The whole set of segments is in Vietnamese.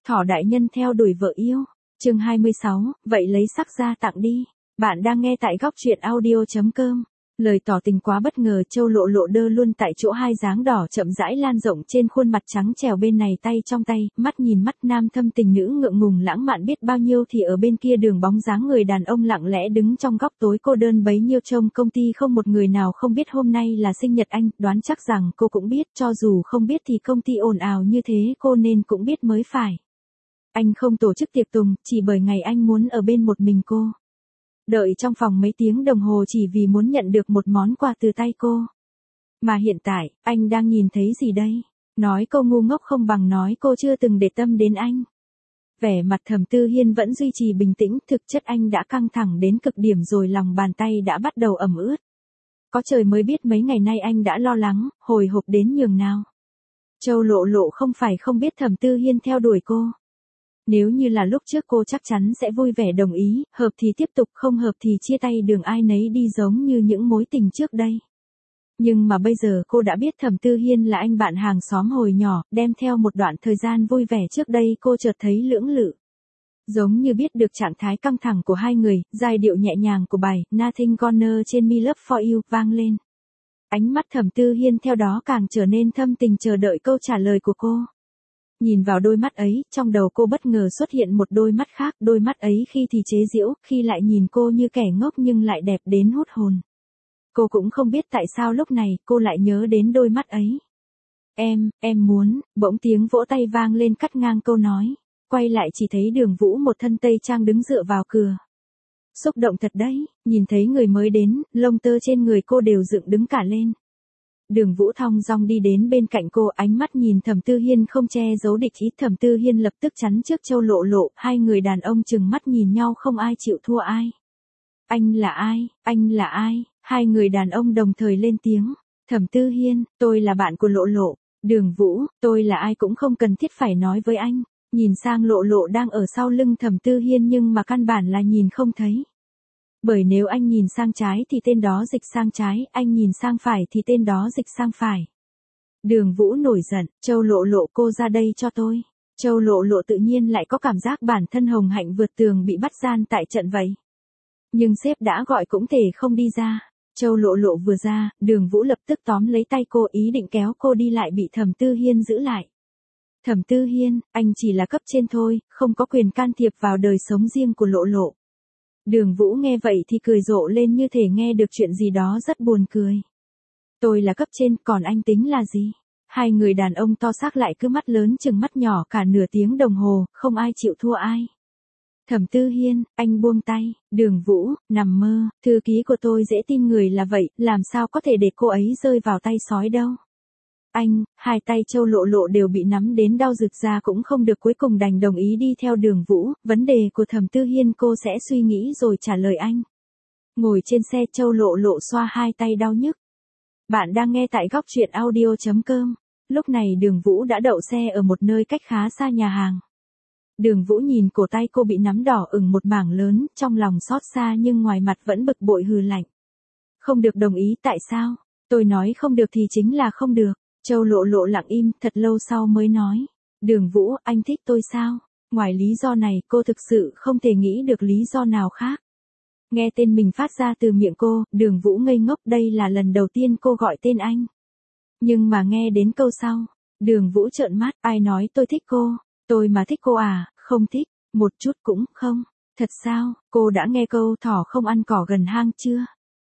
Thỏ đại nhân theo đuổi vợ yêu. Chương 26, vậy lấy sắc ra tặng đi. Bạn đang nghe tại góc truyện audio.com. Lời tỏ tình quá bất ngờ, Châu Lộ Lộ đơ luôn tại chỗ, hai dáng đỏ chậm rãi lan rộng trên khuôn mặt trắng trẻo, bên này tay trong tay, mắt nhìn mắt, nam thâm tình nữ ngượng ngùng lãng mạn biết bao nhiêu, thì ở bên kia đường bóng dáng người đàn ông lặng lẽ đứng trong góc tối cô đơn bấy nhiêu. Trông công ty không một người nào không biết hôm nay là sinh nhật anh, đoán chắc rằng cô cũng biết, cho dù không biết thì công ty ồn ào như thế cô nên cũng biết mới phải. Anh không tổ chức tiệc tùng, chỉ bởi ngày anh muốn ở bên một mình cô. Đợi trong phòng mấy tiếng đồng hồ chỉ vì muốn nhận được một món quà từ tay cô. Mà hiện tại, anh đang nhìn thấy gì đây? Nói cô ngu ngốc không bằng nói cô chưa từng để tâm đến anh. Vẻ mặt Thẩm Tư Hiên vẫn duy trì bình tĩnh, thực chất anh đã căng thẳng đến cực điểm rồi, lòng bàn tay đã bắt đầu ẩm ướt. Có trời mới biết mấy ngày nay anh đã lo lắng, hồi hộp đến nhường nào. Châu Lộ Lộ không phải không biết Thẩm Tư Hiên theo đuổi cô. Nếu như là lúc trước cô chắc chắn sẽ vui vẻ đồng ý, hợp thì tiếp tục, không hợp thì chia tay, đường ai nấy đi giống như những mối tình trước đây. Nhưng mà bây giờ cô đã biết Thẩm Tư Hiên là anh bạn hàng xóm hồi nhỏ, đem theo một đoạn thời gian vui vẻ trước đây cô chợt thấy lưỡng lự. Giống như biết được trạng thái căng thẳng của hai người, giai điệu nhẹ nhàng của bài Nothing Gonna Change Me Love For You vang lên. Ánh mắt Thẩm Tư Hiên theo đó càng trở nên thâm tình chờ đợi câu trả lời của cô. Nhìn vào đôi mắt ấy, trong đầu cô bất ngờ xuất hiện một đôi mắt khác, đôi mắt ấy khi thì chế giễu, khi lại nhìn cô như kẻ ngốc nhưng lại đẹp đến hút hồn. Cô cũng không biết tại sao lúc này cô lại nhớ đến đôi mắt ấy. Em muốn, bỗng tiếng vỗ tay vang lên cắt ngang câu nói. Quay lại chỉ thấy Đường Vũ một thân tây trang đứng dựa vào cửa. Xúc động thật đấy, nhìn thấy người mới đến, lông tơ trên người cô đều dựng đứng cả lên. Đường Vũ thong dong đi đến bên cạnh cô, ánh mắt nhìn Thẩm Tư Hiên không che giấu địch ý. Thẩm Tư Hiên lập tức chắn trước Châu Lộ Lộ, hai người đàn ông chừng mắt nhìn nhau không ai chịu thua ai. Anh là ai, anh là ai? Hai người đàn ông đồng thời lên tiếng. Thẩm Tư Hiên, tôi là bạn của Lộ Lộ. Đường Vũ, tôi là ai cũng không cần thiết phải nói với anh. Nhìn sang Lộ Lộ đang ở sau lưng Thẩm Tư Hiên nhưng mà căn bản là nhìn không thấy. Bởi nếu anh nhìn sang trái thì tên đó dịch sang trái, anh nhìn sang phải thì tên đó dịch sang phải. Đường Vũ nổi giận, Châu Lộ Lộ cô ra đây cho tôi. Châu Lộ Lộ tự nhiên lại có cảm giác bản thân hồng hạnh vượt tường bị bắt gian tại trận vậy. Nhưng sếp đã gọi cũng thể không đi ra. Châu Lộ Lộ vừa ra, Đường Vũ lập tức tóm lấy tay cô ý định kéo cô đi lại bị Thẩm Tư Hiên giữ lại. Thẩm Tư Hiên, anh chỉ là cấp trên thôi, không có quyền can thiệp vào đời sống riêng của Lộ Lộ. Đường Vũ nghe vậy thì cười rộ lên như thể nghe được chuyện gì đó rất buồn cười. Tôi là cấp trên, còn anh tính là gì? Hai người đàn ông to xác lại cứ mắt lớn chừng mắt nhỏ cả nửa tiếng đồng hồ, không ai chịu thua ai. Thẩm Tư Hiên, anh buông tay. Đường Vũ, nằm mơ, thư ký của tôi dễ tin người là vậy, làm sao có thể để cô ấy rơi vào tay sói đâu. Anh, hai tay Châu Lộ Lộ đều bị nắm đến đau rực ra cũng không được, cuối cùng đành đồng ý đi theo Đường Vũ. Vấn đề của Thẩm Tư Hiên cô sẽ suy nghĩ rồi trả lời anh. Ngồi trên xe, Châu Lộ Lộ xoa hai tay đau nhức. Bạn đang nghe tại góc truyện audio.com. Lúc này Đường Vũ đã đậu xe ở một nơi cách khá xa nhà hàng. Đường Vũ nhìn cổ tay cô bị nắm đỏ ửng một mảng lớn, trong lòng xót xa nhưng ngoài mặt vẫn bực bội hừ lạnh. Không được đồng ý, tại sao? Tôi nói không được thì chính là không được. Châu Lộ Lộ lặng im, thật lâu sau mới nói. Đường Vũ, anh thích tôi sao? Ngoài lý do này, cô thực sự không thể nghĩ được lý do nào khác. Nghe tên mình phát ra từ miệng cô, Đường Vũ ngây ngốc, đây là lần đầu tiên cô gọi tên anh. Nhưng mà nghe đến câu sau, Đường Vũ trợn mắt, ai nói tôi thích cô? Tôi mà thích cô à? Không thích, một chút cũng không. Thật sao, cô đã nghe câu thỏ không ăn cỏ gần hang chưa?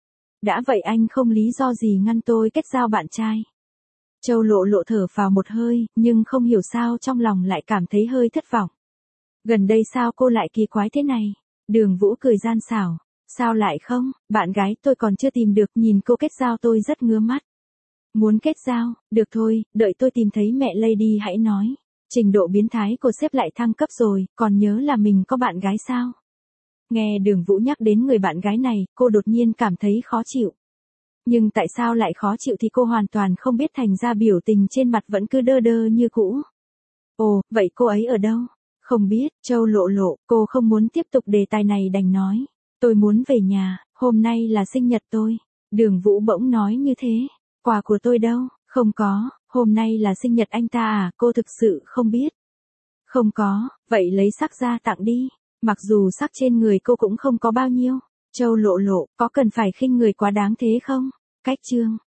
Đã vậy anh không lý do gì ngăn tôi kết giao bạn trai. Châu Lộ Lộ thở phào một hơi, nhưng không hiểu sao trong lòng lại cảm thấy hơi thất vọng. Gần đây sao cô lại kỳ quái thế này? Đường Vũ cười gian xảo. Sao lại không, bạn gái tôi còn chưa tìm được, nhìn cô kết giao tôi rất ngứa mắt. Muốn kết giao, được thôi, đợi tôi tìm thấy mẹ Lady hãy nói. Trình độ biến thái của sếp lại thăng cấp rồi, còn nhớ là mình có bạn gái sao? Nghe Đường Vũ nhắc đến người bạn gái này, cô đột nhiên cảm thấy khó chịu. Nhưng tại sao lại khó chịu thì cô hoàn toàn không biết, thành ra biểu tình trên mặt vẫn cứ đơ đơ như cũ. Ồ, vậy cô ấy ở đâu? Không biết, Châu Lộ Lộ, cô không muốn tiếp tục đề tài này đành nói. Tôi muốn về nhà, hôm nay là sinh nhật tôi. Đường Vũ bỗng nói như thế. Quà của tôi đâu? Không có, hôm nay là sinh nhật anh ta à, cô thực sự không biết. Không có, vậy lấy sắc ra tặng đi. Mặc dù sắc trên người cô cũng không có bao nhiêu. Châu Lộ Lộ, có cần phải khinh người quá đáng thế không? Cách chương